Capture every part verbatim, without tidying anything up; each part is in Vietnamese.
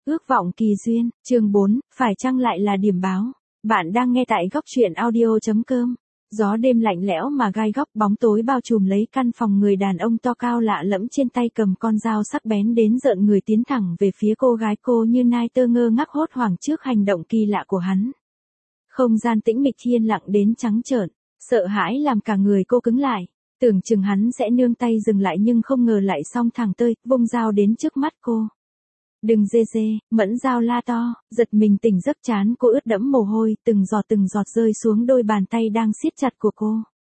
Ước vọng kỳ duyên, chương bốn, phải chăng lại là điểm báo? Bạn đang nghe tại góc truyện audio chấm com. Gió đêm lạnh lẽo mà gai góc, bóng tối bao trùm lấy căn phòng, người đàn ông to cao lạ lẫm trên tay cầm con dao sắc bén đến rợn người tiến thẳng về phía cô gái. Cô như nai tơ ngơ ngác hốt hoảng trước hành động kỳ lạ của hắn. Không gian tĩnh mịch yên lặng đến trắng trợn, sợ hãi làm cả người cô cứng lại. Tưởng chừng hắn sẽ nương tay dừng lại nhưng không ngờ lại xông thẳng tới, vung dao đến trước mắt cô. Đừng dê dê, Mẫn Dao la to, giật mình tỉnh giấc, chán cô ướt đẫm mồ hôi, từng giọt từng giọt rơi xuống đôi bàn tay đang siết chặt của cô.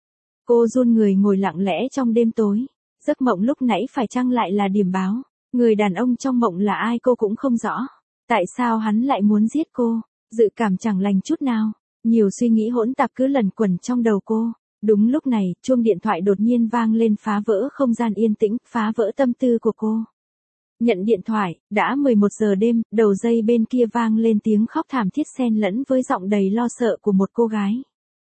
Cô run người ngồi lặng lẽ trong đêm tối. Giấc mộng lúc nãy phải chăng lại là điểm báo? Người đàn ông trong mộng là ai cô cũng không rõ. Tại sao hắn lại muốn giết cô? Dự cảm chẳng lành chút nào. Nhiều suy nghĩ hỗn tạp cứ lẩn quẩn trong đầu cô. Đúng lúc này, chuông điện thoại đột nhiên vang lên, phá vỡ không gian yên tĩnh, phá vỡ tâm tư của cô. Nhận điện thoại, đã mười một giờ đêm, đầu dây bên kia vang lên tiếng khóc thảm thiết xen lẫn với giọng đầy lo sợ của một cô gái.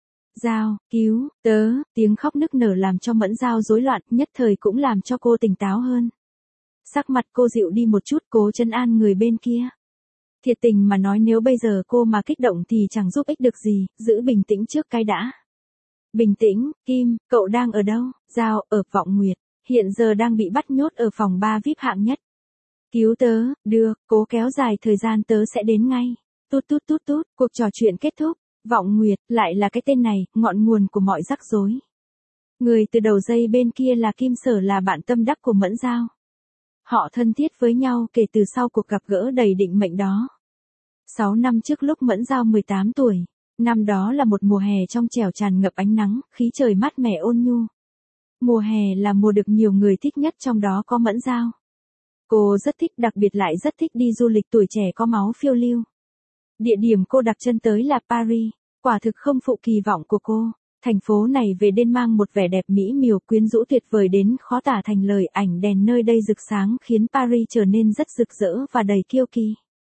Dao, cứu, tớ, tiếng khóc nức nở làm cho Mẫn Dao rối loạn, nhất thời cũng làm cho cô tỉnh táo hơn. Sắc mặt cô dịu đi một chút, cố trấn an người bên kia. Thiệt tình mà nói, nếu bây giờ cô mà kích động thì chẳng giúp ích được gì, giữ bình tĩnh trước cái đã. Bình tĩnh, Kim, cậu đang ở đâu? Dao, ở Vọng Nguyệt, hiện giờ đang bị bắt nhốt ở phòng ba vi ai pi hạng nhất. Cứu tớ, được, cố kéo dài thời gian, tớ sẽ đến ngay. Tút tút tút tút, cuộc trò chuyện kết thúc. Vọng Nguyệt, lại là cái tên này, ngọn nguồn của mọi rắc rối. Người từ đầu dây bên kia là Kim Sở, là bạn tâm đắc của Mẫn Dao. Họ thân thiết với nhau kể từ sau cuộc gặp gỡ đầy định mệnh đó. Sáu năm trước lúc Mẫn Dao mười tám tuổi, năm đó là một mùa hè trong trẻo tràn ngập ánh nắng, khí trời mát mẻ ôn nhu. Mùa hè là mùa được nhiều người thích nhất, trong đó có Mẫn Dao. Cô rất thích, đặc biệt lại rất thích đi du lịch, tuổi trẻ có máu phiêu lưu. Địa điểm cô đặt chân tới là Paris, quả thực không phụ kỳ vọng của cô. Thành phố này về đêm mang một vẻ đẹp mỹ miều, quyến rũ tuyệt vời đến khó tả thành lời. Ảnh đèn nơi đây rực sáng khiến Paris trở nên rất rực rỡ và đầy kiêu kỳ.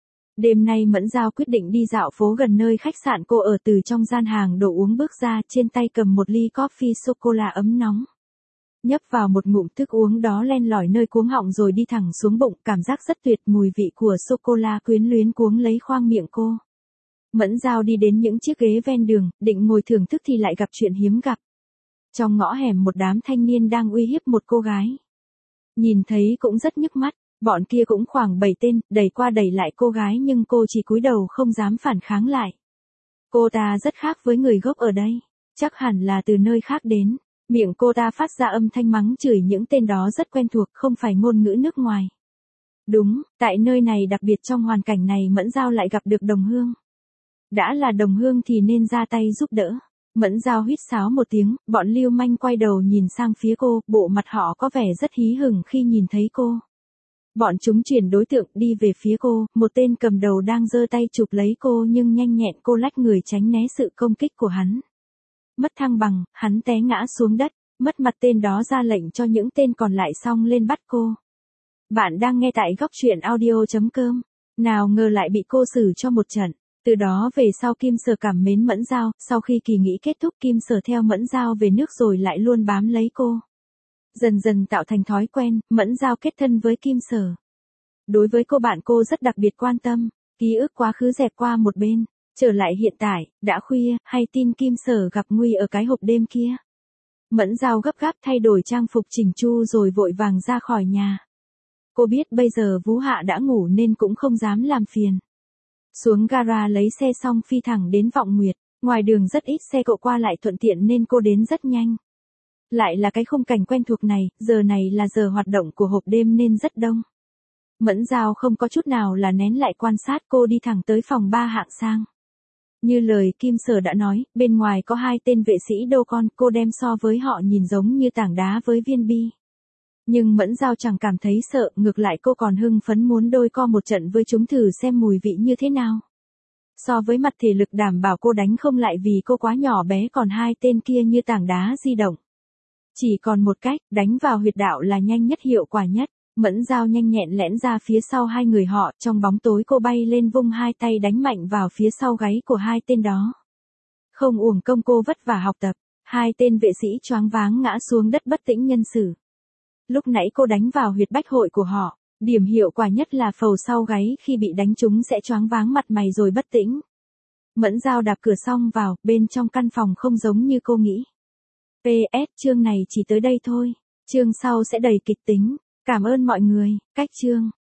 Đêm nay Mẫn Dao quyết định đi dạo phố gần nơi khách sạn cô ở. Từ trong gian hàng đồ uống bước ra, trên tay cầm một ly coffee sô-cô-la ấm nóng. Nhấp vào một ngụm, thức uống đó len lỏi nơi cuống họng rồi đi thẳng xuống bụng, cảm giác rất tuyệt, mùi vị của sô-cô-la quyến luyến cuống lấy khoang miệng cô. Mẫn Dao đi đến những chiếc ghế ven đường, định ngồi thưởng thức thì lại gặp chuyện hiếm gặp. Trong ngõ hẻm một đám thanh niên đang uy hiếp một cô gái. Nhìn thấy cũng rất nhức mắt, bọn kia cũng khoảng bảy tên, đẩy qua đẩy lại cô gái nhưng cô chỉ cúi đầu không dám phản kháng lại. Cô ta rất khác với người gốc ở đây, chắc hẳn là từ nơi khác đến. Miệng cô ta phát ra âm thanh mắng chửi những tên đó rất quen thuộc, không phải ngôn ngữ nước ngoài. Đúng, tại nơi này, đặc biệt trong hoàn cảnh này, Mẫn Dao lại gặp được đồng hương. Đã là đồng hương thì nên ra tay giúp đỡ. Mẫn Dao huýt sáo một tiếng, bọn lưu manh quay đầu nhìn sang phía cô, bộ mặt họ có vẻ rất hí hửng khi nhìn thấy cô. Bọn chúng chuyển đối tượng đi về phía cô, một tên cầm đầu đang giơ tay chụp lấy cô nhưng nhanh nhẹn cô lách người tránh né sự công kích của hắn. Mất thăng bằng, hắn té ngã xuống đất, mất mặt, tên đó ra lệnh cho những tên còn lại xông lên bắt cô. Bạn đang nghe tại góc truyện audio chấm com. Nào ngờ lại bị cô xử cho một trận. Từ đó về sau Kim Sở cảm mến Mẫn Dao, sau khi kỳ nghỉ kết thúc Kim Sở theo Mẫn Dao về nước rồi lại luôn bám lấy cô. Dần dần tạo thành thói quen, Mẫn Dao kết thân với Kim Sở. Đối với cô bạn cô rất đặc biệt quan tâm, ký ức quá khứ dẹp qua một bên. Trở lại hiện tại, đã khuya, hay tin Kim Sở gặp nguy ở cái hộp đêm kia. Mẫn Dao gấp gáp thay đổi trang phục chỉnh chu rồi vội vàng ra khỏi nhà. Cô biết bây giờ Vũ Hạ đã ngủ nên cũng không dám làm phiền. Xuống gara lấy xe xong phi thẳng đến Vọng Nguyệt, ngoài đường rất ít xe cộ qua lại thuận tiện nên cô đến rất nhanh. Lại là cái khung cảnh quen thuộc này, giờ này là giờ hoạt động của hộp đêm nên rất đông. Mẫn Dao không có chút nào là nén lại quan sát, cô đi thẳng tới phòng ba hạng sang. Như lời Kim Sở đã nói, bên ngoài có hai tên vệ sĩ đô con, cô đem so với họ nhìn giống như tảng đá với viên bi. Nhưng Mẫn Dao chẳng cảm thấy sợ, ngược lại cô còn hưng phấn muốn đôi co một trận với chúng thử xem mùi vị như thế nào. So với mặt thể lực đảm bảo cô đánh không lại vì cô quá nhỏ bé, còn hai tên kia như tảng đá di động. Chỉ còn một cách, đánh vào huyệt đạo là nhanh nhất, hiệu quả nhất. Mẫn Dao nhanh nhẹn lẻn ra phía sau hai người họ, trong bóng tối cô bay lên vung hai tay đánh mạnh vào phía sau gáy của hai tên đó. Không uổng công cô vất vả học tập, hai tên vệ sĩ choáng váng ngã xuống đất bất tỉnh nhân sự. Lúc nãy cô đánh vào huyệt bách hội của họ, Điểm hiệu quả nhất là phầu sau gáy khi bị đánh trúng sẽ choáng váng mặt mày rồi bất tỉnh. Mẫn Giao đạp cửa xong vào, bên trong căn phòng không giống như cô nghĩ. pê ét chương này chỉ tới đây thôi. Chương sau sẽ đầy kịch tính. Cảm ơn mọi người. Cách chương.